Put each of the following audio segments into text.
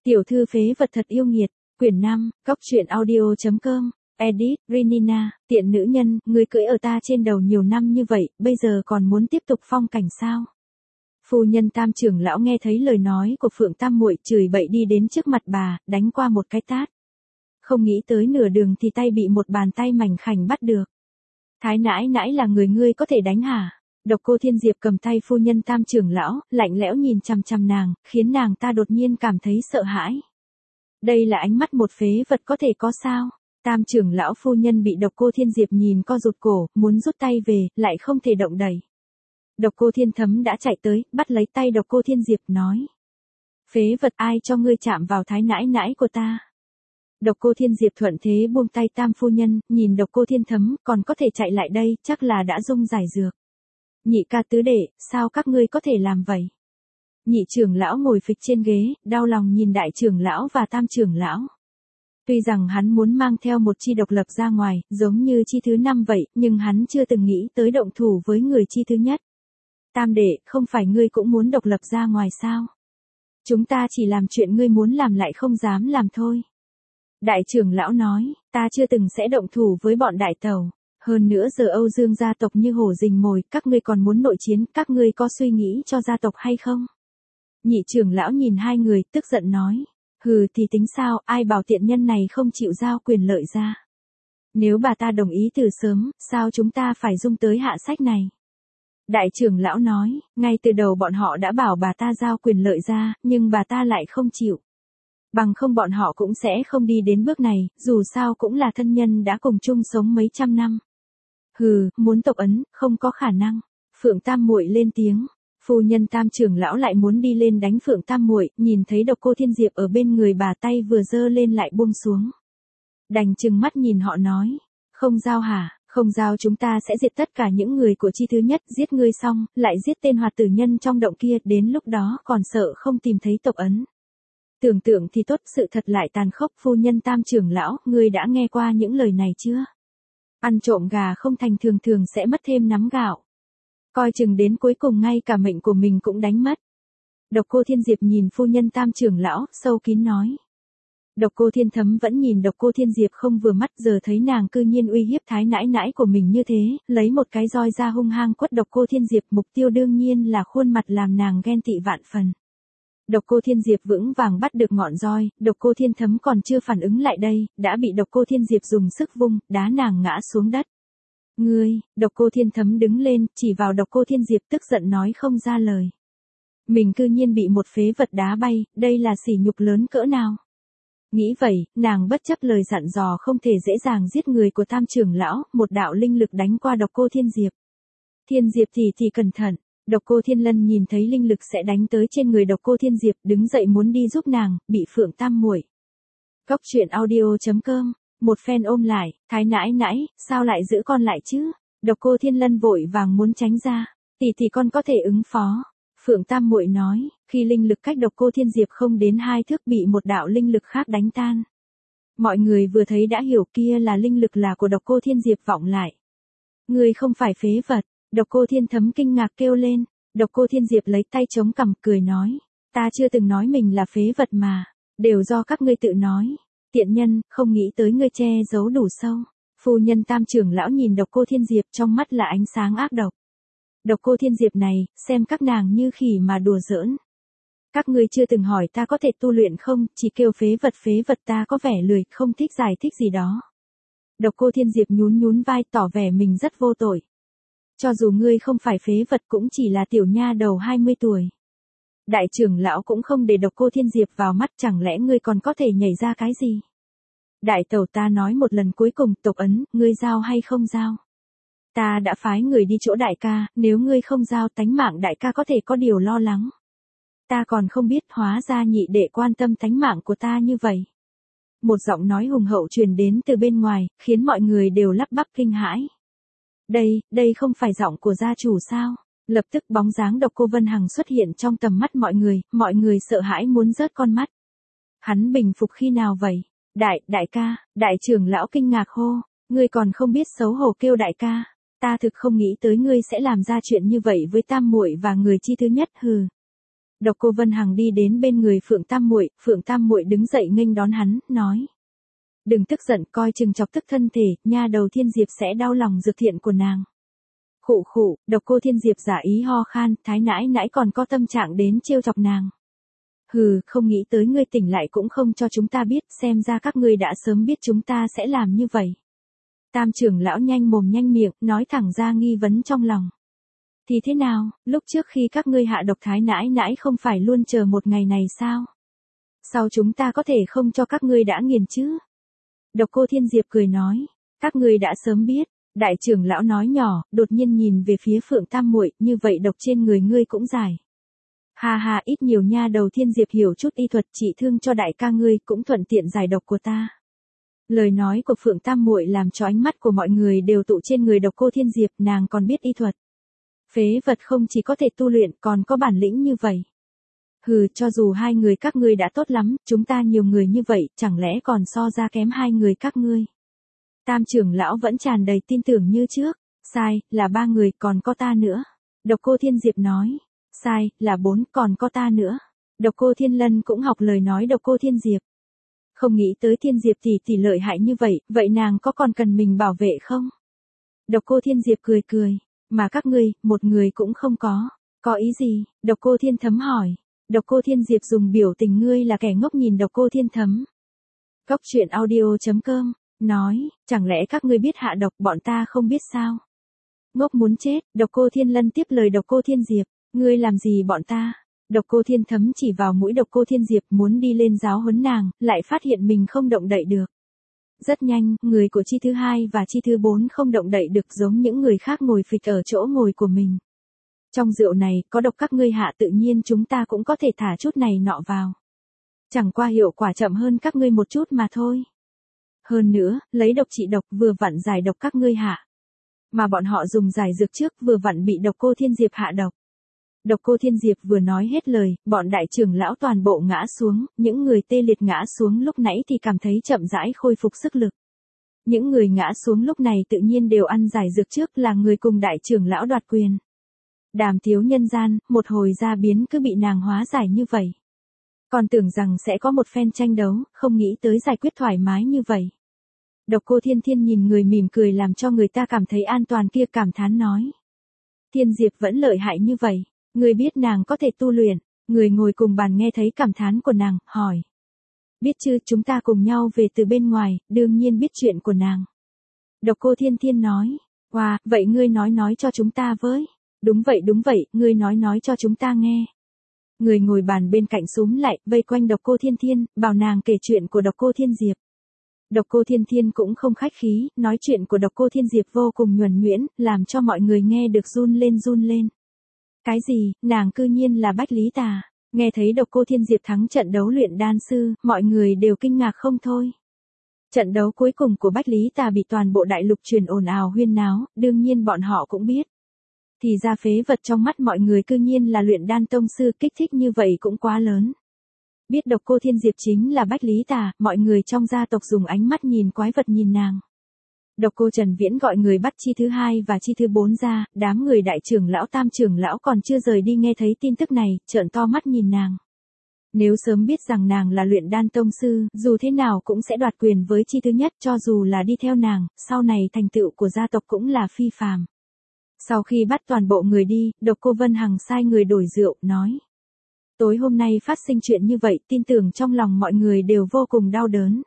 Tiểu thư phế vật thật yêu nghiệt, quyển 5, góc truyện audio.com, edit, Rinina, tiện nữ nhân, ngươi cưỡi ở ta trên đầu nhiều năm như vậy, bây giờ còn muốn tiếp tục phong cảnh sao? Phu nhân Tam trưởng lão nghe thấy lời nói của Phượng Tam muội, chửi bậy đi đến trước mặt bà, đánh qua một cái tát. Không nghĩ tới nửa đường thì tay bị một bàn tay mảnh khảnh bắt được. Thái nãi nãi là người ngươi có thể đánh hả? Độc Cô Thiên Diệp cầm tay phu nhân Tam trưởng lão, lạnh lẽo nhìn chằm chằm nàng, khiến nàng ta đột nhiên cảm thấy sợ hãi. Đây là ánh mắt một phế vật có thể có sao? Tam trưởng lão phu nhân bị Độc Cô Thiên Diệp nhìn co rụt cổ, muốn rút tay về, lại không thể động đậy. Độc Cô Thiên Thấm đã chạy tới, bắt lấy tay Độc Cô Thiên Diệp nói: "Phế vật, ai cho ngươi chạm vào thái nãi nãi của ta?" Độc Cô Thiên Diệp thuận thế buông tay Tam phu nhân, nhìn Độc Cô Thiên Thấm, còn có thể chạy lại đây, chắc là đã dung giải dược. Nhị ca tứ đệ, sao các ngươi có thể làm vậy? Nhị trưởng lão ngồi phịch trên ghế, đau lòng nhìn đại trưởng lão và Tam trưởng lão. Tuy rằng hắn muốn mang theo một chi độc lập ra ngoài, giống như chi thứ 5 vậy, nhưng hắn chưa từng nghĩ tới động thủ với người chi thứ nhất. Tam đệ, không phải ngươi cũng muốn độc lập ra ngoài sao? Chúng ta chỉ làm chuyện ngươi muốn làm lại không dám làm thôi. Đại trưởng lão nói, ta chưa từng sẽ động thủ với bọn đại tẩu. Hơn nữa giờ Âu Dương gia tộc như hổ rình mồi, các ngươi còn muốn nội chiến, các ngươi có suy nghĩ cho gia tộc hay không? Nhị trưởng lão nhìn hai người, tức giận nói, hừ thì tính sao, ai bảo tiện nhân này không chịu giao quyền lợi ra. Nếu bà ta đồng ý từ sớm, sao chúng ta phải dung tới hạ sách này? Đại trưởng lão nói, ngay từ đầu bọn họ đã bảo bà ta giao quyền lợi ra, nhưng bà ta lại không chịu. Bằng không bọn họ cũng sẽ không đi đến bước này, dù sao cũng là thân nhân đã cùng chung sống mấy trăm năm. Hừ, muốn tộc ấn, không có khả năng. Phượng Tam muội lên tiếng. Phu nhân Tam trưởng lão lại muốn đi lên đánh Phượng Tam muội, nhìn thấy Độc Cô Thiên Diệp ở bên người bà, tay vừa giơ lên lại buông xuống. Đành chừng mắt nhìn họ nói, không giao hả? Không giao chúng ta sẽ diệt tất cả những người của chi thứ nhất, giết ngươi xong, lại giết tên hoạt tử nhân trong động kia, đến lúc đó còn sợ không tìm thấy tộc ấn. Tưởng tượng thì tốt, sự thật lại tàn khốc. Phu nhân Tam trưởng lão, ngươi đã nghe qua những lời này chưa? Ăn trộm gà không thành, thường thường sẽ mất thêm nắm gạo. Coi chừng đến cuối cùng ngay cả mệnh của mình cũng đánh mất. Độc Cô Thiên Diệp nhìn phu nhân Tam trưởng lão, sâu kín nói. Độc Cô Thiên Thấm vẫn nhìn Độc Cô Thiên Diệp không vừa mắt, giờ thấy nàng cư nhiên uy hiếp thái nãi nãi của mình như thế, lấy một cái roi ra hung hăng quất Độc Cô Thiên Diệp, mục tiêu đương nhiên là khuôn mặt làm nàng ghen tị vạn phần. Độc Cô Thiên Diệp vững vàng bắt được ngọn roi, Độc Cô Thiên Thấm còn chưa phản ứng lại đây, đã bị Độc Cô Thiên Diệp dùng sức vung, đá nàng ngã xuống đất. Ngươi, Độc Cô Thiên Thấm đứng lên, chỉ vào Độc Cô Thiên Diệp tức giận nói không ra lời. Mình cư nhiên bị một phế vật đá bay, đây là sỉ nhục lớn cỡ nào? Nghĩ vậy, nàng bất chấp lời dặn dò không thể dễ dàng giết người của Tam trưởng lão, một đạo linh lực đánh qua Độc Cô Thiên Diệp. Thiên Diệp thì cẩn thận. Độc Cô Thiên Lân nhìn thấy linh lực sẽ đánh tới trên người Độc Cô Thiên Diệp, đứng dậy muốn đi giúp nàng, bị Phượng Tam muội. Góc truyện audio.com, một phen ôm lại, thái nãi nãi, sao lại giữ con lại chứ? Độc Cô Thiên Lân vội vàng muốn tránh ra, tỷ con có thể ứng phó. Phượng Tam muội nói, khi linh lực cách Độc Cô Thiên Diệp không đến 2 thước bị một đạo linh lực khác đánh tan. Mọi người vừa thấy đã hiểu kia là linh lực là của Độc Cô Thiên Diệp vọng lại. Ngươi không phải phế vật. Độc Cô Thiên Thấm kinh ngạc kêu lên. Độc Cô Thiên Diệp lấy tay chống cằm cười nói, ta chưa từng nói mình là phế vật mà, đều do các ngươi tự nói. Tiện nhân, không nghĩ tới ngươi che giấu đủ sâu. Phu nhân Tam trưởng lão nhìn Độc Cô Thiên Diệp, trong mắt là ánh sáng ác độc. Độc Cô Thiên Diệp này, xem các nàng như khỉ mà đùa giỡn. Các ngươi chưa từng hỏi ta có thể tu luyện không, chỉ kêu phế vật, ta có vẻ lười, không thích giải thích gì đó. Độc Cô Thiên Diệp nhún vai tỏ vẻ mình rất vô tội. Cho dù ngươi không phải phế vật cũng chỉ là tiểu nha đầu 20 tuổi. Đại trưởng lão cũng không để Độc Cô Thiên Diệp vào mắt, chẳng lẽ ngươi còn có thể nhảy ra cái gì? Đại tẩu, ta nói một lần cuối cùng, tộc ấn, ngươi giao hay không giao? Ta đã phái người đi chỗ đại ca, nếu ngươi không giao, tánh mạng đại ca có thể có điều lo lắng. Ta còn không biết, hóa ra nhị đệ quan tâm tánh mạng của ta như vậy. Một giọng nói hùng hậu truyền đến từ bên ngoài, khiến mọi người đều lắp bắp kinh hãi. Đây không phải giọng của gia chủ sao? Lập tức bóng dáng Độc Cô Vân Hằng xuất hiện trong tầm mắt mọi người sợ hãi muốn rớt con mắt. Hắn bình phục khi nào vậy? Đại ca, đại trưởng lão kinh ngạc hô, ngươi còn không biết xấu hổ kêu đại ca, ta thực không nghĩ tới ngươi sẽ làm ra chuyện như vậy với Tam muội và người chi thứ nhất, hừ. Độc Cô Vân Hằng đi đến bên người Phượng Tam Muội đứng dậy nghênh đón hắn, nói. Đừng tức giận, coi chừng chọc tức thân thể, nha đầu Thiên Diệp sẽ đau lòng dược thiện của nàng. Khụ khụ, Độc Cô Thiên Diệp giả ý ho khan, thái nãi nãi còn có tâm trạng đến trêu chọc nàng. Hừ, không nghĩ tới ngươi tỉnh lại cũng không cho chúng ta biết, xem ra các ngươi đã sớm biết chúng ta sẽ làm như vậy. Tam trưởng lão nhanh mồm nhanh miệng, nói thẳng ra nghi vấn trong lòng. Thì thế nào, lúc trước khi các ngươi hạ độc thái nãi nãi không phải luôn chờ một ngày này sao? Sao chúng ta có thể không cho các ngươi đã nghiền chứ? Độc Cô Thiên Diệp cười nói, các ngươi đã sớm biết. Đại trưởng lão nói nhỏ, đột nhiên nhìn về phía Phượng Tam Muội, như vậy độc trên người ngươi cũng giải. Ha ha, ít nhiều nha đầu Thiên Diệp hiểu chút y thuật, trị thương cho đại ca ngươi, cũng thuận tiện giải độc của ta. Lời nói của Phượng Tam Muội làm cho ánh mắt của mọi người đều tụ trên người Độc Cô Thiên Diệp, nàng còn biết y thuật. Phế vật không chỉ có thể tu luyện, còn có bản lĩnh như vậy. Hừ, cho dù hai người các ngươi đã tốt lắm, chúng ta nhiều người như vậy, chẳng lẽ còn so ra kém hai người các ngươi. Tam trưởng lão vẫn tràn đầy tin tưởng như trước. Sai, là 3 người, còn có ta nữa. Độc Cô Thiên Diệp nói. Sai, là 4, còn có ta nữa. Độc Cô Thiên Lân cũng học lời nói Độc Cô Thiên Diệp. Không nghĩ tới Thiên Diệp tỷ lợi hại như vậy, vậy nàng có còn cần mình bảo vệ không? Độc Cô Thiên Diệp cười cười. Mà các ngươi, một người cũng không có. Có ý gì? Độc Cô Thiên Thấm hỏi. Độc Cô Thiên Diệp dùng biểu tình ngươi là kẻ ngốc nhìn Độc Cô Thiên Thấm. Cốc.audio.com nói, chẳng lẽ các ngươi biết hạ độc bọn ta không biết sao? Ngốc muốn chết, Độc Cô Thiên Lân tiếp lời Độc Cô Thiên Diệp, ngươi làm gì bọn ta? Độc Cô Thiên Thấm chỉ vào mũi Độc Cô Thiên Diệp muốn đi lên giáo huấn nàng, lại phát hiện mình không động đậy được. Rất nhanh, người của chi thứ 2 và chi thứ 4 không động đậy được giống những người khác ngồi phịch ở chỗ ngồi của mình. Trong rượu này, có độc các ngươi hạ tự nhiên chúng ta cũng có thể thả chút này nọ vào. Chẳng qua hiệu quả chậm hơn các ngươi một chút mà thôi. Hơn nữa, lấy độc trị độc vừa vặn giải độc các ngươi hạ. Mà bọn họ dùng giải dược trước vừa vặn bị Độc Cô Thiên Diệp hạ độc. Độc Cô Thiên Diệp vừa nói hết lời, bọn đại trưởng lão toàn bộ ngã xuống, những người tê liệt ngã xuống lúc nãy thì cảm thấy chậm rãi khôi phục sức lực. Những người ngã xuống lúc này tự nhiên đều ăn giải dược trước là người cùng đại trưởng lão đoạt quyền. Đàm Tiếu nhân gian, một hồi ra biến cứ bị nàng hóa giải như vậy. Còn tưởng rằng sẽ có một phen tranh đấu, không nghĩ tới giải quyết thoải mái như vậy. Độc Cô Thiên Thiên nhìn người mỉm cười làm cho người ta cảm thấy an toàn kia cảm thán nói. Thiên Diệp vẫn lợi hại như vậy, người biết nàng có thể tu luyện, người ngồi cùng bàn nghe thấy cảm thán của nàng, hỏi. Biết chứ, chúng ta cùng nhau về từ bên ngoài, đương nhiên biết chuyện của nàng. Độc Cô Thiên Thiên nói, wow, vậy ngươi nói cho chúng ta với. Đúng vậy, ngươi nói cho chúng ta nghe. Người ngồi bàn bên cạnh xúm lại, vây quanh Độc Cô Thiên Thiên, bảo nàng kể chuyện của Độc Cô Thiên Diệp. Độc Cô Thiên Thiên cũng không khách khí, nói chuyện của Độc Cô Thiên Diệp vô cùng nhuần nhuyễn, làm cho mọi người nghe được run lên. Cái gì, nàng cư nhiên là Bách Lý Tà. Nghe thấy Độc Cô Thiên Diệp thắng trận đấu luyện đan sư, mọi người đều kinh ngạc không thôi. Trận đấu cuối cùng của Bách Lý Tà bị toàn bộ đại lục truyền ồn ào huyên náo, đương nhiên bọn họ cũng biết. Thì ra phế vật trong mắt mọi người cư nhiên là luyện đan tông sư, kích thích như vậy cũng quá lớn. Biết Độc Cô Thiên Diệp chính là Bách Lý Tà, mọi người trong gia tộc dùng ánh mắt nhìn quái vật nhìn nàng. Độc Cô Trần Viễn gọi người bắt chi thứ 2 và chi thứ 4 ra, đám người đại trưởng lão tam trưởng lão còn chưa rời đi nghe thấy tin tức này, trợn to mắt nhìn nàng. Nếu sớm biết rằng nàng là luyện đan tông sư, dù thế nào cũng sẽ đoạt quyền với chi thứ nhất, cho dù là đi theo nàng, sau này thành tựu của gia tộc cũng là phi phàm. Sau khi bắt toàn bộ người đi, Độc Cô Vân Hằng sai người đổi rượu, nói. Tối hôm nay phát sinh chuyện như vậy, tin tưởng trong lòng mọi người đều vô cùng đau đớn.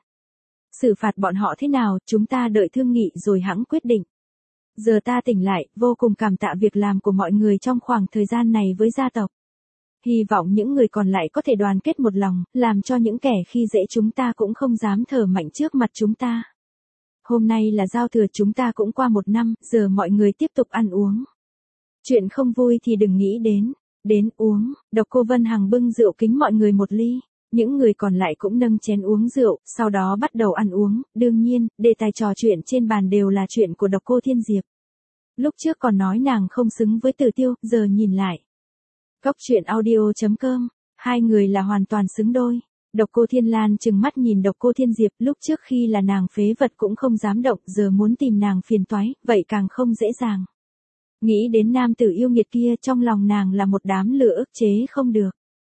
Xử phạt bọn họ thế nào, chúng ta đợi thương nghị rồi hẵng quyết định. Giờ ta tỉnh lại, vô cùng cảm tạ việc làm của mọi người trong khoảng thời gian này với gia tộc. Hy vọng những người còn lại có thể đoàn kết một lòng, làm cho những kẻ khi dễ chúng ta cũng không dám thở mạnh trước mặt chúng ta. Hôm nay là giao thừa, chúng ta cũng qua 1 năm, giờ mọi người tiếp tục ăn uống. Chuyện không vui thì đừng nghĩ đến uống. Độc Cô Vân Hằng bưng rượu kính mọi người 1 ly. Những người còn lại cũng nâng chén uống rượu, sau đó bắt đầu ăn uống. Đương nhiên, đề tài trò chuyện trên bàn đều là chuyện của Độc Cô Thiên Diệp. Lúc trước còn nói nàng không xứng với Tử Tiêu, giờ nhìn lại. Cốc.audio.com, hai người là hoàn toàn xứng đôi. Độc Cô Thiên Lan trừng mắt nhìn Độc Cô Thiên Diệp, lúc trước khi là nàng phế vật cũng không dám động, giờ muốn tìm nàng phiền toái, vậy càng không dễ dàng. Nghĩ đến nam tử yêu nghiệt kia, trong lòng nàng là một đám lửa ức chế không được.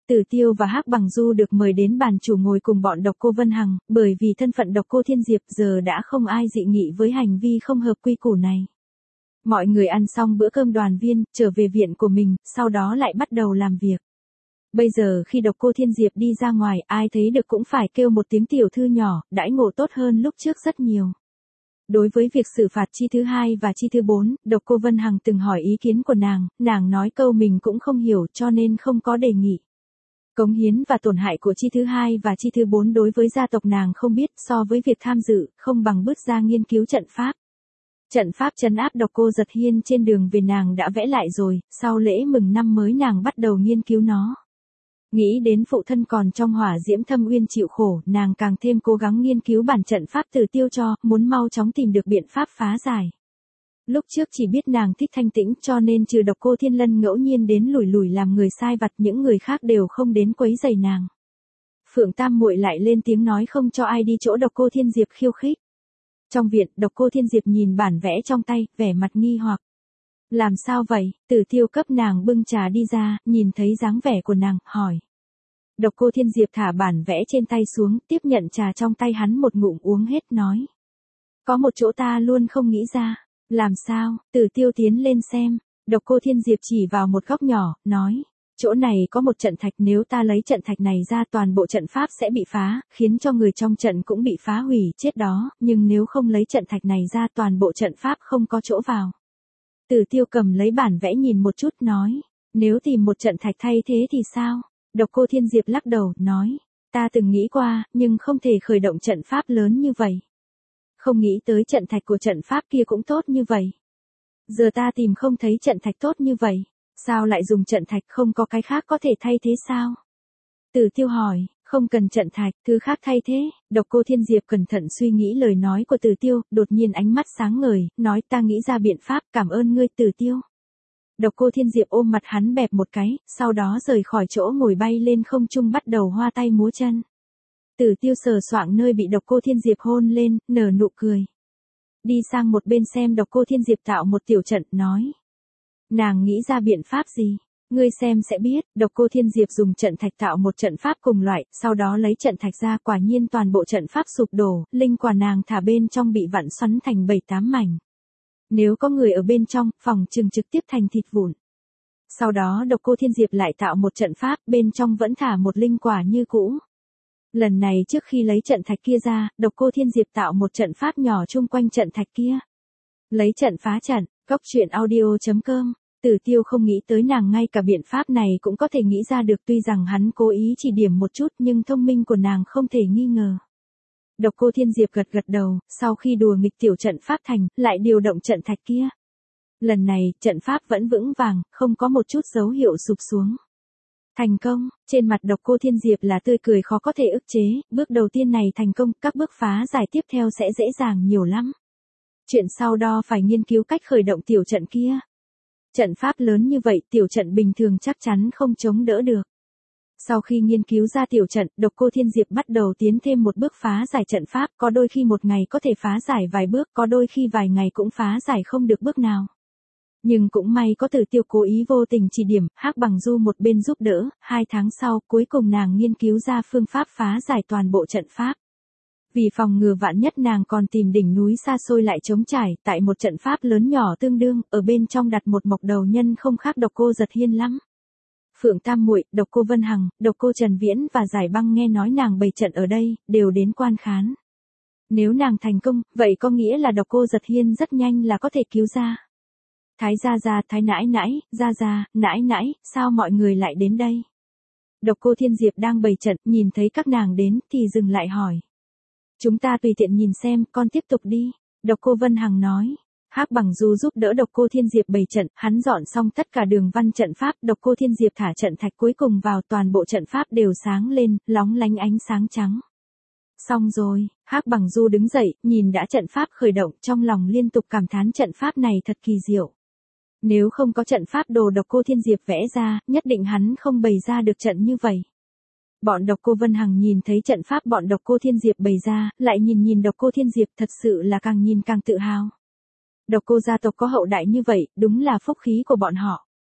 Tử Tiêu và Hắc Bằng Du được mời đến bàn chủ ngồi cùng bọn Độc Cô Vân Hằng, bởi vì thân phận Độc Cô Thiên Diệp giờ đã không ai dị nghị với hành vi không hợp quy củ này. Mọi người ăn xong bữa cơm đoàn viên, trở về viện của mình, sau đó lại bắt đầu làm việc. Bây giờ khi Độc Cô Thiên Diệp đi ra ngoài, ai thấy được cũng phải kêu một tiếng tiểu thư nhỏ, đãi ngộ tốt hơn lúc trước rất nhiều. Đối với việc xử phạt chi thứ 2 và chi thứ 4, Độc Cô Vân Hằng từng hỏi ý kiến của nàng nói câu mình cũng không hiểu cho nên không có đề nghị. Cống hiến và tổn hại của chi thứ 2 và chi thứ 4 đối với gia tộc nàng không biết, so với việc tham dự, không bằng bước ra nghiên cứu trận pháp. Trận pháp trấn áp Độc Cô Giật Hiên trên đường về nàng đã vẽ lại rồi, sau lễ mừng năm mới nàng bắt đầu nghiên cứu nó. Nghĩ đến phụ thân còn trong hỏa diễm thâm uyên chịu khổ, nàng càng thêm cố gắng nghiên cứu bản trận pháp Tử Tiêu cho, muốn mau chóng tìm được biện pháp phá giải. Lúc trước chỉ biết nàng thích thanh tĩnh cho nên trừ Độc Cô Thiên Lân ngẫu nhiên đến lủi làm người sai vặt, những người khác đều không đến quấy rầy nàng. Phượng Tam muội lại lên tiếng nói không cho ai đi chỗ Độc Cô Thiên Diệp khiêu khích. Trong viện, Độc Cô Thiên Diệp nhìn bản vẽ trong tay, vẻ mặt nghi hoặc. Làm sao vậy? Tử Tiêu cấp nàng bưng trà đi ra, nhìn thấy dáng vẻ của nàng, hỏi. Độc Cô Thiên Diệp thả bản vẽ trên tay xuống, tiếp nhận trà trong tay hắn một ngụm uống hết nói. Có một chỗ ta luôn không nghĩ ra. Làm sao? Tử Tiêu tiến lên xem. Độc Cô Thiên Diệp chỉ vào một góc nhỏ, nói. Chỗ này có một trận thạch, nếu ta lấy trận thạch này ra toàn bộ trận pháp sẽ bị phá, khiến cho người trong trận cũng bị phá hủy, chết đó, nhưng nếu không lấy trận thạch này ra toàn bộ trận pháp không có chỗ vào. Tử Tiêu cầm lấy bản vẽ nhìn một chút nói, nếu tìm một trận thạch thay thế thì sao? Độc Cô Thiên Diệp lắc đầu, nói, ta từng nghĩ qua, nhưng không thể khởi động trận pháp lớn như vậy. Không nghĩ tới trận thạch của trận pháp kia cũng tốt như vậy. Giờ ta tìm không thấy trận thạch tốt như vậy. Sao lại dùng trận thạch, không có cái khác có thể thay thế sao? Tử Tiêu hỏi, không cần trận thạch, thứ khác thay thế. Độc Cô Thiên Diệp cẩn thận suy nghĩ lời nói của Tử Tiêu, đột nhiên ánh mắt sáng ngời, nói ta nghĩ ra biện pháp, cảm ơn ngươi Tử Tiêu. Độc Cô Thiên Diệp ôm mặt hắn bẹp một cái, sau đó rời khỏi chỗ ngồi bay lên không trung bắt đầu hoa tay múa chân. Tử Tiêu sờ soạng nơi bị Độc Cô Thiên Diệp hôn lên, nở nụ cười. Đi sang một bên xem Độc Cô Thiên Diệp tạo một tiểu trận, nói. Nàng nghĩ ra biện pháp gì? Ngươi xem sẽ biết. Độc Cô Thiên Diệp dùng trận thạch tạo một trận pháp cùng loại, sau đó lấy trận thạch ra, quả nhiên toàn bộ trận pháp sụp đổ, linh quả nàng thả bên trong bị vặn xoắn thành 7-8 mảnh. Nếu có người ở bên trong, phòng trừng trực tiếp thành thịt vụn. Sau đó Độc Cô Thiên Diệp lại tạo một trận pháp, bên trong vẫn thả một linh quả như cũ. Lần này trước khi lấy trận thạch kia ra, Độc Cô Thiên Diệp tạo một trận pháp nhỏ chung quanh trận thạch kia. Lấy trận phá trận. Cóc truyện audio.com. Tử Tiêu không nghĩ tới nàng ngay cả biện pháp này cũng có thể nghĩ ra được, tuy rằng hắn cố ý chỉ điểm một chút nhưng thông minh của nàng không thể nghi ngờ. Độc Cô Thiên Diệp gật đầu, sau khi đùa nghịch tiểu trận pháp thành, lại điều động trận thạch kia. Lần này, trận pháp vẫn vững vàng, không có một chút dấu hiệu sụp xuống. Thành công, trên mặt Độc Cô Thiên Diệp là tươi cười khó có thể ức chế, bước đầu tiên này thành công, các bước phá giải tiếp theo sẽ dễ dàng nhiều lắm. Chuyện sau đó phải nghiên cứu cách khởi động tiểu trận kia. Trận pháp lớn như vậy, tiểu trận bình thường chắc chắn không chống đỡ được. Sau khi nghiên cứu ra tiểu trận, Độc Cô Thiên Diệp bắt đầu tiến thêm một bước phá giải trận pháp, có đôi khi một ngày có thể phá giải vài bước, có đôi khi vài ngày cũng phá giải không được bước nào. Nhưng cũng may có Tử Tiêu cố ý vô tình chỉ điểm, Hắc Bằng Du một bên giúp đỡ, 2 tháng sau, cuối cùng nàng nghiên cứu ra phương pháp phá giải toàn bộ trận pháp. Vì phòng ngừa vạn nhất nàng còn tìm đỉnh núi xa xôi lại trống trải, tại một trận pháp lớn nhỏ tương đương, ở bên trong đặt một mộc đầu nhân không khác Độc Cô Giật Hiên lắm. Phượng Tam muội, Độc Cô Vân Hằng, Độc Cô Trần Viễn và Giải Băng nghe nói nàng bày trận ở đây, đều đến quan khán. Nếu nàng thành công, vậy có nghĩa là Độc Cô Giật Hiên rất nhanh là có thể cứu ra. Thái gia gia, thái nãi nãi, gia gia, nãi nãi, sao mọi người lại đến đây? Độc Cô Thiên Diệp đang bày trận, nhìn thấy các nàng đến thì dừng lại hỏi. Chúng ta tùy tiện nhìn xem, con tiếp tục đi. Độc Cô Vân Hằng nói. Hắc Bằng Du giúp đỡ Độc Cô Thiên Diệp bày trận, hắn dọn xong tất cả đường văn trận pháp, Độc Cô Thiên Diệp thả trận thạch cuối cùng vào, toàn bộ trận pháp đều sáng lên, lóng lánh ánh sáng trắng. Xong rồi, Hắc Bằng Du đứng dậy, nhìn đã trận pháp khởi động, trong lòng liên tục cảm thán trận pháp này thật kỳ diệu. Nếu không có trận pháp đồ Độc Cô Thiên Diệp vẽ ra, nhất định hắn không bày ra được trận như vậy. Bọn Độc Cô Vân Hằng nhìn thấy trận pháp bọn Độc Cô Thiên Diệp bày ra, lại nhìn Độc Cô Thiên Diệp, thật sự là càng nhìn càng tự hào. Độc Cô gia tộc có hậu đại như vậy, đúng là phúc khí của bọn họ.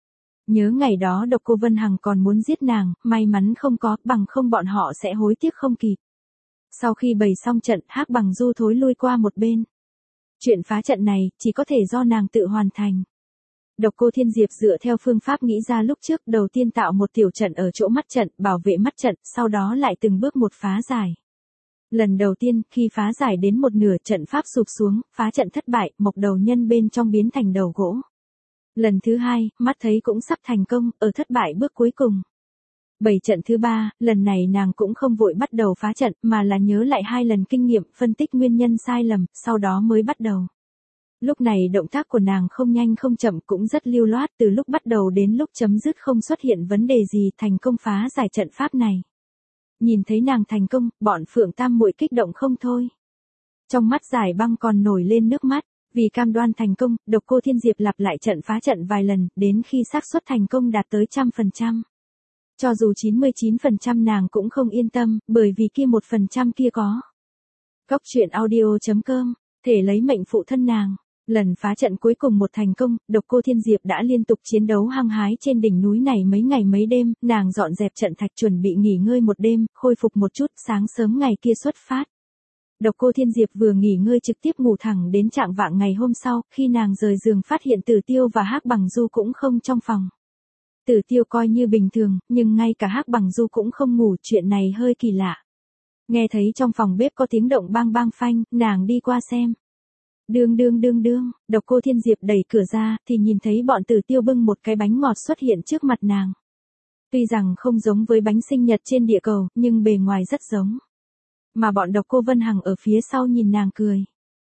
Nhớ ngày đó Độc Cô Vân Hằng còn muốn giết nàng, may mắn không có, bằng không bọn họ sẽ hối tiếc không kịp. Sau khi bày xong trận, Hắc Bằng Du thối lui qua một bên. Chuyện phá trận này, chỉ có thể do nàng tự hoàn thành. Độc Cô Thiên Diệp dựa theo phương pháp nghĩ ra lúc trước, đầu tiên tạo một tiểu trận ở chỗ mắt trận, bảo vệ mắt trận, sau đó lại từng bước một phá giải. Lần đầu tiên, khi phá giải đến một nửa trận pháp sụp xuống, phá trận thất bại, mộc đầu nhân bên trong biến thành đầu gỗ. Lần thứ hai, mắt thấy cũng sắp thành công, ở thất bại bước cuối cùng. Bảy trận thứ ba, lần này nàng cũng không vội bắt đầu phá trận, mà là nhớ lại 2 lần kinh nghiệm, phân tích nguyên nhân sai lầm, sau đó mới bắt đầu. Lúc này động tác của nàng không nhanh không chậm, cũng rất lưu loát, từ lúc bắt đầu đến lúc chấm dứt không xuất hiện vấn đề gì, thành công phá giải trận pháp này. Nhìn thấy nàng thành công, bọn Phượng Tam muội kích động không thôi. Trong mắt Giải Băng còn nổi lên nước mắt, vì cam đoan thành công, Độc Cô Thiên Diệp lặp lại trận phá trận vài lần, đến khi xác suất thành công đạt tới 100%. Cho dù 99% nàng cũng không yên tâm, bởi vì kia 1% kia có. Góc truyện audio.com, thể lấy mệnh phụ thân nàng. Lần phá trận cuối cùng một thành công, Độc Cô Thiên Diệp đã liên tục chiến đấu hăng hái trên đỉnh núi này mấy ngày mấy đêm, nàng dọn dẹp trận thạch chuẩn bị nghỉ ngơi một đêm, khôi phục một chút, sáng sớm ngày kia xuất phát. Độc Cô Thiên Diệp vừa nghỉ ngơi trực tiếp ngủ thẳng đến trạng vạng ngày hôm sau, khi nàng rời giường phát hiện Tử Tiêu và Hắc Bằng Du cũng không trong phòng. Tử Tiêu coi như bình thường, nhưng ngay cả Hắc Bằng Du cũng không ngủ, chuyện này hơi kỳ lạ. Nghe thấy trong phòng bếp có tiếng động bang bang phanh, nàng đi qua xem. Đương, Độc Cô Thiên Diệp đẩy cửa ra, thì nhìn thấy bọn Tử Tiêu bưng một cái bánh ngọt xuất hiện trước mặt nàng. Tuy rằng không giống với bánh sinh nhật trên địa cầu, nhưng bề ngoài rất giống. Mà bọn Độc Cô Vân Hằng ở phía sau nhìn nàng cười.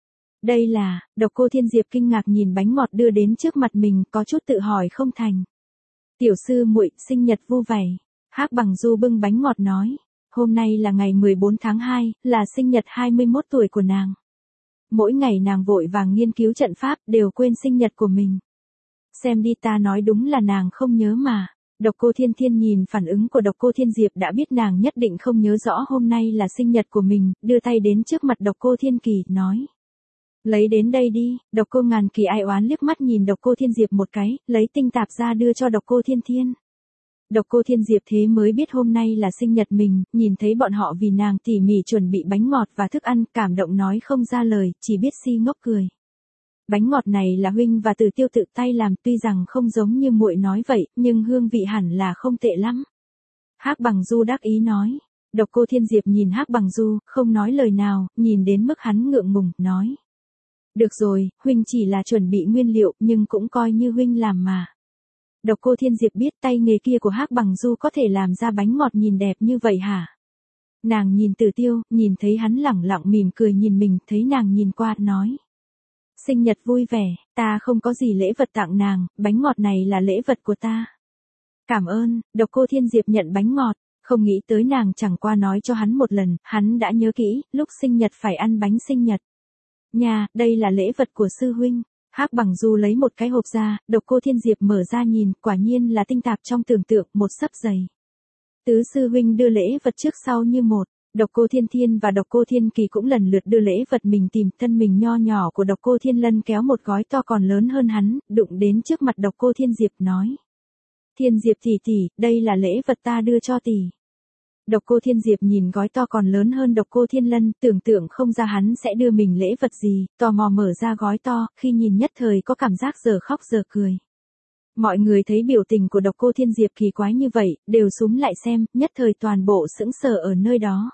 Đây là, Độc Cô Thiên Diệp kinh ngạc nhìn bánh ngọt đưa đến trước mặt mình, có chút tự hỏi không thành. Tiểu sư muội, sinh nhật vui vẻ. Hắc Bằng Du bưng bánh ngọt nói. Hôm nay là ngày 14 tháng 2, là sinh nhật 21 tuổi của nàng. Mỗi ngày nàng vội vàng nghiên cứu trận pháp, đều quên sinh nhật của mình. Xem đi, ta nói đúng là nàng không nhớ mà. Độc Cô Thiên Thiên nhìn phản ứng của Độc Cô Thiên Diệp đã biết nàng nhất định không nhớ rõ hôm nay là sinh nhật của mình, đưa tay đến trước mặt Độc Cô Thiên Kỳ, nói. Lấy đến đây đi. Độc Cô Ngàn Kỳ ai oán liếc mắt nhìn Độc Cô Thiên Diệp một cái, lấy tinh tạp ra đưa cho Độc Cô Thiên Thiên. Độc Cô Thiên Diệp thế mới biết hôm nay là sinh nhật mình, nhìn thấy bọn họ vì nàng tỉ mỉ chuẩn bị bánh ngọt và thức ăn, cảm động nói không ra lời, chỉ biết si ngốc cười. Bánh ngọt này là huynh và Tử Tiêu tự tay làm, tuy rằng không giống như muội nói vậy, nhưng hương vị hẳn là không tệ lắm. Hắc Bằng Du đắc ý nói. Độc Cô Thiên Diệp nhìn Hắc Bằng Du, không nói lời nào, nhìn đến mức hắn ngượng ngùng, nói. Được rồi, huynh chỉ là chuẩn bị nguyên liệu, nhưng cũng coi như huynh làm mà. Độc Cô Thiên Diệp biết tay nghề kia của Hắc Bằng Du có thể làm ra bánh ngọt nhìn đẹp như vậy hả? Nàng nhìn Tử Tiêu, nhìn thấy hắn lẳng lặng mỉm cười nhìn mình, thấy nàng nhìn qua, nói. Sinh nhật vui vẻ, ta không có gì lễ vật tặng nàng, bánh ngọt này là lễ vật của ta. Cảm ơn. Độc Cô Thiên Diệp nhận bánh ngọt, không nghĩ tới nàng chẳng qua nói cho hắn một lần, hắn đã nhớ kỹ, lúc sinh nhật phải ăn bánh sinh nhật. Nha, đây là lễ vật của sư huynh. Hắc Bằng Du lấy một cái hộp ra, Độc Cô Thiên Diệp mở ra nhìn, quả nhiên là tinh tạp trong tưởng tượng, một xấp giày. Tứ sư huynh đưa lễ vật trước sau như một. Độc Cô Thiên Thiên và Độc Cô Thiên Kỳ cũng lần lượt đưa lễ vật mình tìm, thân mình nho nhỏ của Độc Cô Thiên Lân kéo một gói to còn lớn hơn hắn, đụng đến trước mặt Độc Cô Thiên Diệp nói. Thiên Diệp tỷ tỷ, đây là lễ vật ta đưa cho tỷ. Độc Cô Thiên Diệp nhìn gói to còn lớn hơn Độc Cô Thiên Lân, tưởng tượng không ra hắn sẽ đưa mình lễ vật gì, tò mò mở ra gói to, khi nhìn nhất thời có cảm giác giờ khóc giờ cười. Mọi người thấy biểu tình của Độc Cô Thiên Diệp kỳ quái như vậy, đều súm lại xem, nhất thời toàn bộ sững sờ ở nơi đó.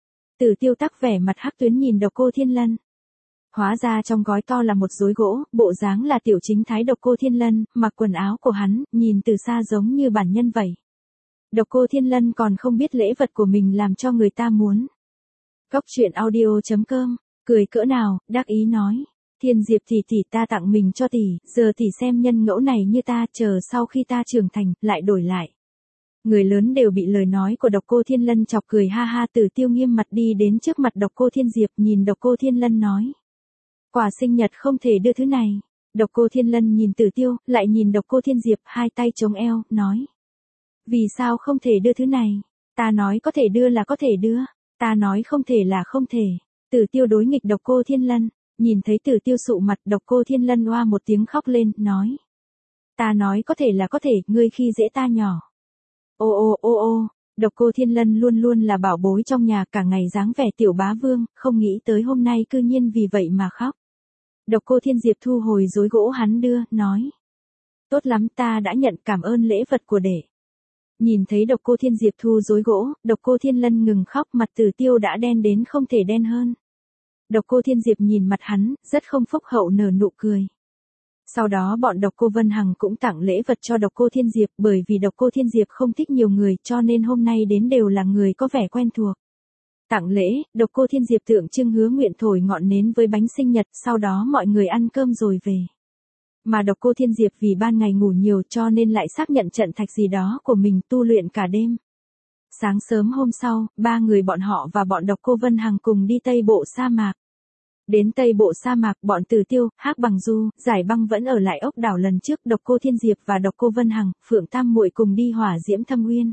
Tử Tiêu tắc vẻ mặt hắc tuyến nhìn Độc Cô Thiên Lân. Hóa ra trong gói to là một rối gỗ, bộ dáng là tiểu chính thái Độc Cô Thiên Lân, mặc quần áo của hắn, nhìn từ xa giống như bản nhân vậy. Độc Cô Thiên Lân còn không biết lễ vật của mình làm cho người ta muốn. Góc truyện audio.com, cười cỡ nào, đắc ý nói. Thiên Diệp tỷ tỷ, ta tặng mình cho tỷ, giờ tỷ xem nhân ngẫu này như ta, chờ sau khi ta trưởng thành, lại đổi lại. Người lớn đều bị lời nói của Độc Cô Thiên Lân chọc cười ha ha. Tử Tiêu nghiêm mặt đi đến trước mặt Độc Cô Thiên Diệp, nhìn Độc Cô Thiên Lân nói. Quà sinh nhật không thể đưa thứ này. Độc Cô Thiên Lân nhìn Tử Tiêu, lại nhìn Độc Cô Thiên Diệp, hai tay chống eo, nói. Vì sao không thể đưa thứ này? Ta nói có thể đưa là có thể đưa. Ta nói không thể là không thể. Tử Tiêu đối nghịch Độc Cô Thiên Lân. Nhìn thấy Tử Tiêu sụ mặt, Độc Cô Thiên Lân oa một tiếng khóc lên, nói. Ta nói có thể là có thể, ngươi khi dễ ta nhỏ. Ô ô ô ô, Độc Cô Thiên Lân luôn luôn là bảo bối trong nhà, cả ngày dáng vẻ tiểu bá vương, không nghĩ tới hôm nay cư nhiên vì vậy mà khóc. Độc Cô Thiên Diệp thu hồi rối gỗ hắn đưa, nói. Tốt lắm, ta đã nhận, cảm ơn lễ vật của đệ. Nhìn thấy Độc Cô Thiên Diệp thu rối gỗ, Độc Cô Thiên Lân ngừng khóc, mặt Tử Tiêu đã đen đến không thể đen hơn. Độc Cô Thiên Diệp nhìn mặt hắn, rất không phúc hậu nở nụ cười. Sau đó bọn Độc Cô Vân Hằng cũng tặng lễ vật cho Độc Cô Thiên Diệp, bởi vì Độc Cô Thiên Diệp không thích nhiều người cho nên hôm nay đến đều là người có vẻ quen thuộc. Tặng lễ, Độc Cô Thiên Diệp tượng trưng hứa nguyện thổi ngọn nến với bánh sinh nhật, sau đó mọi người ăn cơm rồi về. Mà Độc Cô Thiên Diệp vì ban ngày ngủ nhiều cho nên lại xác nhận trận thạch gì đó của mình, tu luyện cả đêm. Sáng sớm hôm sau, ba người bọn họ và bọn Độc Cô Vân Hằng cùng đi Tây Bộ sa mạc. Đến Tây Bộ sa mạc, bọn Tử Tiêu, Hắc Bằng Du, Giải Băng vẫn ở lại ốc đảo lần trước, Độc Cô Thiên Diệp và Độc Cô Vân Hằng, Phượng Tam Muội cùng đi Hỏa Diễm Thâm Uyên.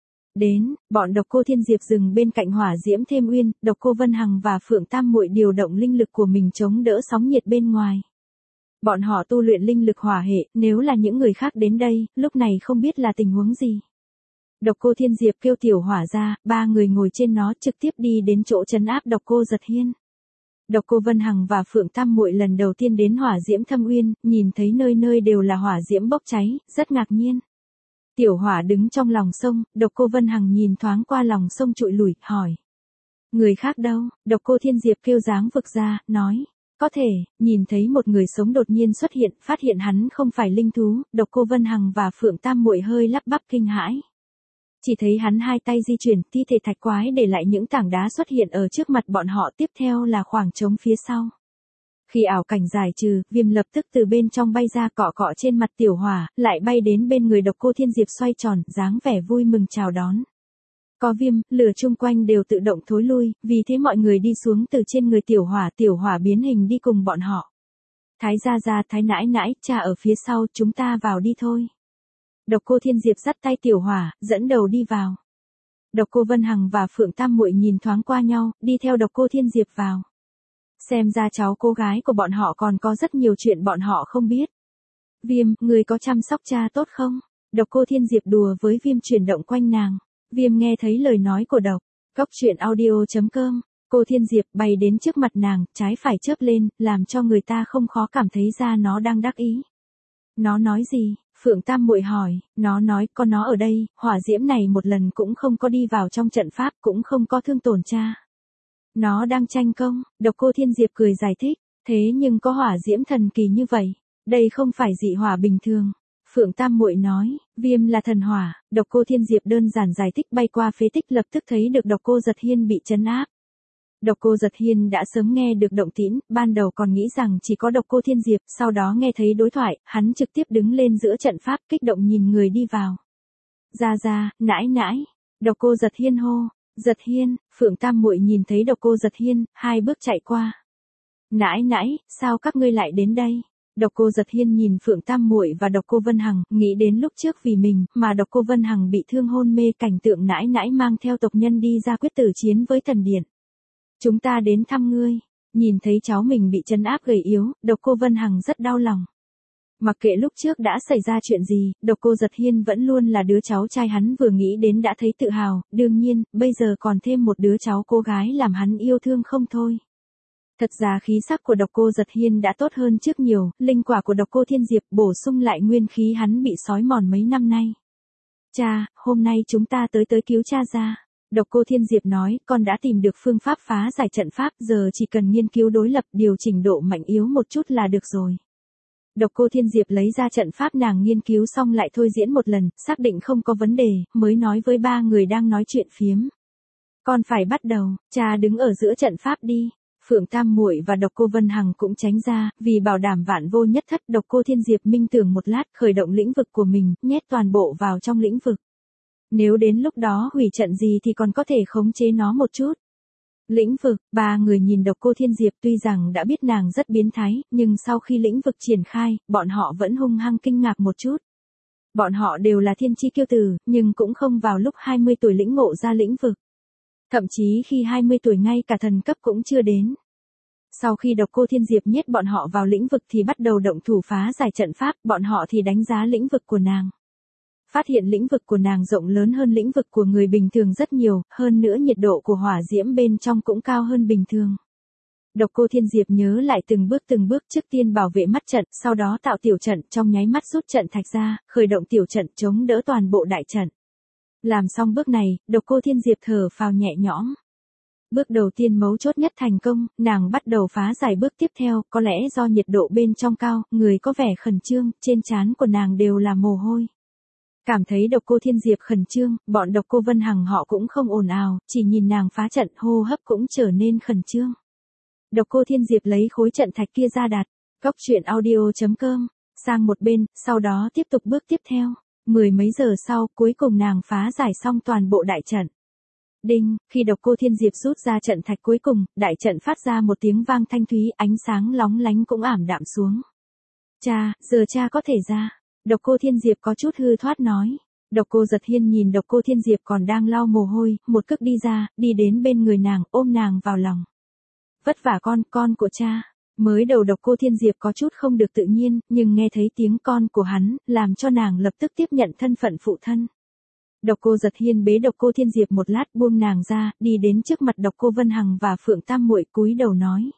Đến, bọn Độc Cô Thiên Diệp dừng bên cạnh Hỏa Diễm Thêm Uyên, Độc Cô Vân Hằng và Phượng Tam Muội điều động linh lực của mình chống đỡ sóng nhiệt bên ngoài. Bọn họ tu luyện linh lực hỏa hệ, nếu là những người khác đến đây, lúc này không biết là tình huống gì. Độc Cô Thiên Diệp kêu tiểu hỏa ra, ba người ngồi trên nó trực tiếp đi đến chỗ trấn áp Độc Cô Giật Hiên. Độc Cô Vân Hằng và Phượng Tam Muội lần đầu tiên đến Hỏa Diễm Thâm Uyên, nhìn thấy nơi nơi đều là hỏa diễm bốc cháy, rất ngạc nhiên. Tiểu hỏa đứng trong lòng sông, Độc Cô Vân Hằng nhìn thoáng qua lòng sông trụi lủi, hỏi. Người khác đâu? Độc Cô Thiên Diệp kêu dáng vực ra, nói. Có thể, nhìn thấy một người sống đột nhiên xuất hiện, phát hiện hắn không phải linh thú, Độc Cô Vân Hằng và Phượng Tam Muội hơi lắp bắp kinh hãi. Chỉ thấy hắn hai tay di chuyển, thi thể thạch quái để lại những tảng đá xuất hiện ở trước mặt bọn họ, tiếp theo là khoảng trống phía sau. Khi ảo cảnh giải trừ, Viêm lập tức từ bên trong bay ra, cọ cọ trên mặt tiểu hỏa, lại bay đến bên người Độc Cô Thiên Diệp xoay tròn, dáng vẻ vui mừng chào đón. Có Viêm, lửa chung quanh đều tự động thối lui, vì thế mọi người đi xuống từ trên người tiểu hỏa biến hình đi cùng bọn họ. Thái gia gia, Thái nãi nãi, cha ở phía sau, chúng ta vào đi thôi. Độc Cô Thiên Diệp dắt tay tiểu hỏa, dẫn đầu đi vào. Độc Cô Vân Hằng và Phượng Tam Muội nhìn thoáng qua nhau, đi theo Độc Cô Thiên Diệp vào. Xem ra cháu cô gái của bọn họ còn có rất nhiều chuyện bọn họ không biết. Viêm, người có chăm sóc cha tốt không? Độc Cô Thiên Diệp đùa với Viêm chuyển động quanh nàng. Viêm nghe thấy lời nói của Độc. Cốc.audio.com. Cô Thiên Diệp bay đến trước mặt nàng, trái phải chớp lên, làm cho người ta không khó cảm thấy ra nó đang đắc ý. Nó nói gì? Phượng Tam Muội hỏi. Nó nói, có nó ở đây, hỏa diễm này một lần cũng không có đi vào trong trận pháp, cũng không có thương tổn cha. Nó đang tranh công. Độc Cô Thiên Diệp cười giải thích. Thế nhưng có hỏa diễm thần kỳ như vậy, đây không phải dị hỏa bình thường. Phượng Tam Muội nói, Viêm là thần hỏa. Độc Cô Thiên Diệp đơn giản giải thích, bay qua phế tích lập tức thấy được Độc Cô Giật Hiên bị trấn áp. Độc Cô Giật Hiên đã sớm nghe được động tĩnh, ban đầu còn nghĩ rằng chỉ có Độc Cô Thiên Diệp, sau đó nghe thấy đối thoại, hắn trực tiếp đứng lên giữa trận pháp, kích động nhìn người đi vào. Ra, nãi nãi. Độc Cô Giật Hiên hô. Giật Hiên. Phượng Tam Muội nhìn thấy Độc Cô Giật Hiên, hai bước chạy qua. Nãi nãi, sao các ngươi lại đến đây? Độc Cô Giật Hiên nhìn Phượng Tam Muội và Độc Cô Vân Hằng, nghĩ đến lúc trước vì mình mà Độc Cô Vân Hằng bị thương hôn mê, cảnh tượng nãi nãi mang theo tộc nhân đi ra quyết tử chiến với thần điện. Chúng ta đến thăm ngươi. Nhìn thấy cháu mình bị trấn áp gầy yếu, Độc Cô Vân Hằng rất đau lòng. Mặc kệ lúc trước đã xảy ra chuyện gì, Độc Cô Giật Hiên vẫn luôn là đứa cháu trai hắn vừa nghĩ đến đã thấy tự hào, đương nhiên, bây giờ còn thêm một đứa cháu cô gái làm hắn yêu thương không thôi. Thật ra khí sắc của Độc Cô Giật Hiên đã tốt hơn trước nhiều, linh quả của Độc Cô Thiên Diệp bổ sung lại nguyên khí hắn bị xói mòn mấy năm nay. Cha, hôm nay chúng ta tới cứu cha ra. Độc Cô Thiên Diệp nói, con đã tìm được phương pháp phá giải trận pháp, giờ chỉ cần nghiên cứu đối lập, điều chỉnh độ mạnh yếu một chút là được rồi. Độc Cô Thiên Diệp lấy ra trận pháp nàng nghiên cứu xong lại thôi diễn một lần, xác định không có vấn đề, mới nói với ba người đang nói chuyện phiếm. Con phải bắt đầu, cha đứng ở giữa trận pháp đi. Phượng Tam Muội và Độc Cô Vân Hằng cũng tránh ra, vì bảo đảm vạn vô nhất thất. Độc Cô Thiên Diệp minh tưởng một lát, khởi động lĩnh vực của mình, nhét toàn bộ vào trong lĩnh vực. Nếu đến lúc đó hủy trận gì thì còn có thể khống chế nó một chút. Lĩnh vực, ba người nhìn Độc Cô Thiên Diệp, tuy rằng đã biết nàng rất biến thái, nhưng sau khi lĩnh vực triển khai, bọn họ vẫn hung hăng kinh ngạc một chút. Bọn họ đều là thiên chi kiêu tử, nhưng cũng không vào lúc 20 tuổi lĩnh ngộ ra lĩnh vực. Thậm chí khi 20 tuổi ngay cả thần cấp cũng chưa đến. Sau khi độc cô Thiên Diệp nhét bọn họ vào lĩnh vực thì bắt đầu động thủ phá giải trận pháp, bọn họ thì đánh giá lĩnh vực của nàng. Phát hiện lĩnh vực của nàng rộng lớn hơn lĩnh vực của người bình thường rất nhiều, hơn nữa nhiệt độ của hỏa diễm bên trong cũng cao hơn bình thường. Độc cô Thiên Diệp nhớ lại từng bước trước tiên bảo vệ mắt trận, sau đó tạo tiểu trận, trong nháy mắt rút trận thạch ra, khởi động tiểu trận chống đỡ toàn bộ đại trận. Làm xong bước này, độc cô Thiên Diệp thở phào nhẹ nhõm. Bước đầu tiên mấu chốt nhất thành công, nàng bắt đầu phá giải bước tiếp theo, có lẽ do nhiệt độ bên trong cao, người có vẻ khẩn trương, trên trán của nàng đều là mồ hôi. Cảm thấy độc cô Thiên Diệp khẩn trương, bọn độc cô Vân Hằng họ cũng không ồn ào, chỉ nhìn nàng phá trận, hô hấp cũng trở nên khẩn trương. Độc cô Thiên Diệp lấy khối trận thạch kia ra đặt, cốc truyện audio.com, sang một bên, sau đó tiếp tục bước tiếp theo. Mười mấy giờ sau, cuối cùng nàng phá giải xong toàn bộ đại trận. Đinh, khi độc cô Thiên Diệp rút ra trận thạch cuối cùng, đại trận phát ra một tiếng vang thanh thúy, ánh sáng lóng lánh cũng ảm đạm xuống. Cha, giờ cha có thể ra. Độc cô Thiên Diệp có chút hư thoát nói. Độc cô Giật Hiên nhìn độc cô Thiên Diệp còn đang lau mồ hôi, một cước đi ra, đi đến bên người nàng, ôm nàng vào lòng. Vất vả con của cha. Mới đầu độc cô Thiên Diệp có chút không được tự nhiên, nhưng nghe thấy tiếng con của hắn, làm cho nàng lập tức tiếp nhận thân phận phụ thân. Độc cô Giật Hiên bế độc cô Thiên Diệp một lát buông nàng ra, đi đến trước mặt độc cô Vân Hằng và Phượng Tam muội cúi đầu nói.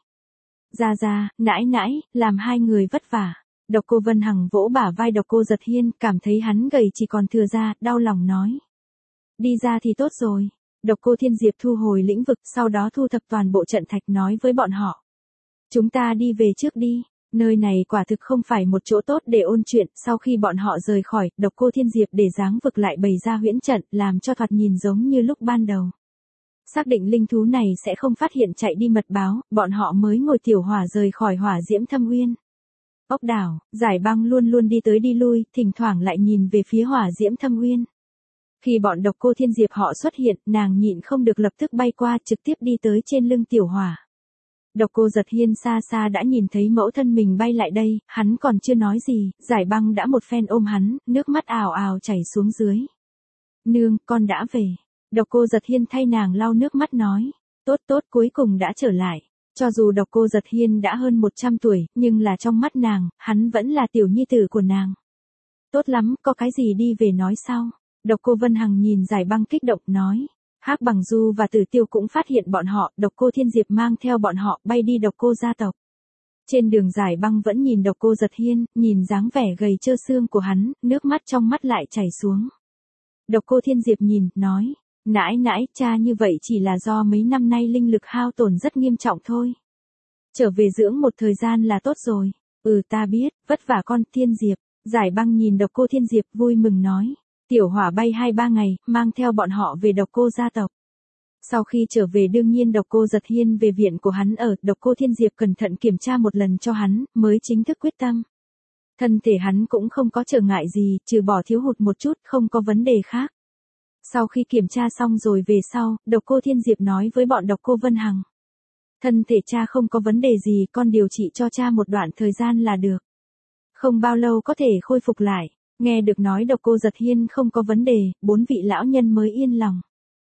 Ra, nãi, làm hai người vất vả. Độc cô Vân Hằng vỗ bả vai độc cô Giật Hiên, cảm thấy hắn gầy chỉ còn thừa da, đau lòng nói. Đi ra thì tốt rồi. Độc cô Thiên Diệp thu hồi lĩnh vực, sau đó thu thập toàn bộ trận thạch nói với bọn họ. Chúng ta đi về trước đi. Nơi này quả thực không phải một chỗ tốt để ôn chuyện, sau khi bọn họ rời khỏi, độc cô Thiên Diệp để dáng vực lại bày ra huyễn trận, làm cho thoạt nhìn giống như lúc ban đầu. Xác định linh thú này sẽ không phát hiện chạy đi mật báo, bọn họ mới ngồi tiểu hỏa rời khỏi hỏa diễm thâm uyên. Ốc đảo, Giải Băng luôn luôn đi tới đi lui, thỉnh thoảng lại nhìn về phía hỏa diễm thâm uyên. Khi bọn độc cô Thiên Diệp họ xuất hiện, nàng nhịn không được lập tức bay qua trực tiếp đi tới trên lưng tiểu hỏa. Độc cô Giật Hiên xa xa đã nhìn thấy mẫu thân mình bay lại đây, hắn còn chưa nói gì, Giải Băng đã một phen ôm hắn, nước mắt ào ào chảy xuống dưới. Nương, con đã về. Độc cô Giật Hiên thay nàng lau nước mắt nói. Tốt, cuối cùng đã trở lại. Cho dù độc cô Giật Hiên đã hơn 100 tuổi, nhưng là trong mắt nàng, hắn vẫn là tiểu nhi tử của nàng. Tốt lắm, có cái gì đi về nói sau. Độc cô Vân Hằng nhìn Giải Băng kích động nói. Hắc Bằng Du và Tử Tiêu cũng phát hiện bọn họ, độc cô Thiên Diệp mang theo bọn họ bay đi độc cô gia tộc. Trên đường Giải Băng vẫn nhìn độc cô Giật Hiên, nhìn dáng vẻ gầy trơ xương của hắn, nước mắt trong mắt lại chảy xuống. Độc cô Thiên Diệp nhìn, nói, nãi, cha như vậy chỉ là do mấy năm nay linh lực hao tổn rất nghiêm trọng thôi. Trở về dưỡng một thời gian là tốt rồi. Ta biết, vất vả con Thiên Diệp. Giải Băng nhìn độc cô Thiên Diệp vui mừng nói. Tiểu hỏa bay 2-3 ngày, mang theo bọn họ về độc cô gia tộc. Sau khi trở về đương nhiên độc cô Giật Hiên về viện của hắn ở, độc cô Thiên Diệp cẩn thận kiểm tra một lần cho hắn, mới chính thức quyết tâm. Thân thể hắn cũng không có trở ngại gì, trừ bỏ thiếu hụt một chút, không có vấn đề khác. Sau khi kiểm tra xong rồi về sau, độc cô Thiên Diệp nói với bọn độc cô Vân Hằng. Thân thể cha không có vấn đề gì, con điều trị cho cha một đoạn thời gian là được. Không bao lâu có thể khôi phục lại. Nghe được nói độc cô Giật Hiên không có vấn đề, 4 vị lão nhân mới yên lòng.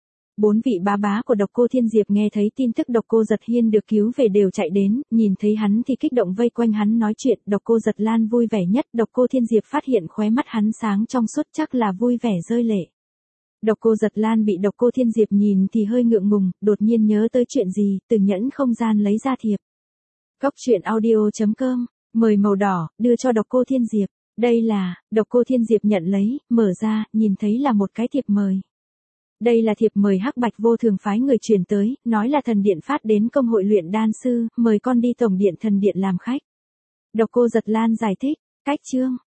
4 vị bá của độc cô Thiên Diệp nghe thấy tin tức độc cô Giật Hiên được cứu về đều chạy đến, nhìn thấy hắn thì kích động vây quanh hắn nói chuyện, độc cô Giật Lan vui vẻ nhất, độc cô Thiên Diệp phát hiện khóe mắt hắn sáng trong suốt chắc là vui vẻ rơi lệ. Độc cô Giật Lan bị độc cô Thiên Diệp nhìn thì hơi ngượng ngùng, đột nhiên nhớ tới chuyện gì, từ nhẫn không gian lấy ra thiệp. Cốc truyện audio.com, mời màu đỏ, đưa cho độc cô Thiên Diệp. Đây là, độc cô Thiên Diệp nhận lấy, mở ra, nhìn thấy là một cái thiệp mời. Đây là thiệp mời Hắc Bạch Vô Thường phái người truyền tới, nói là thần điện phát đến công hội luyện đan sư, mời con đi tổng điện thần điện làm khách. Độc cô Giật Lan giải thích, cách chương.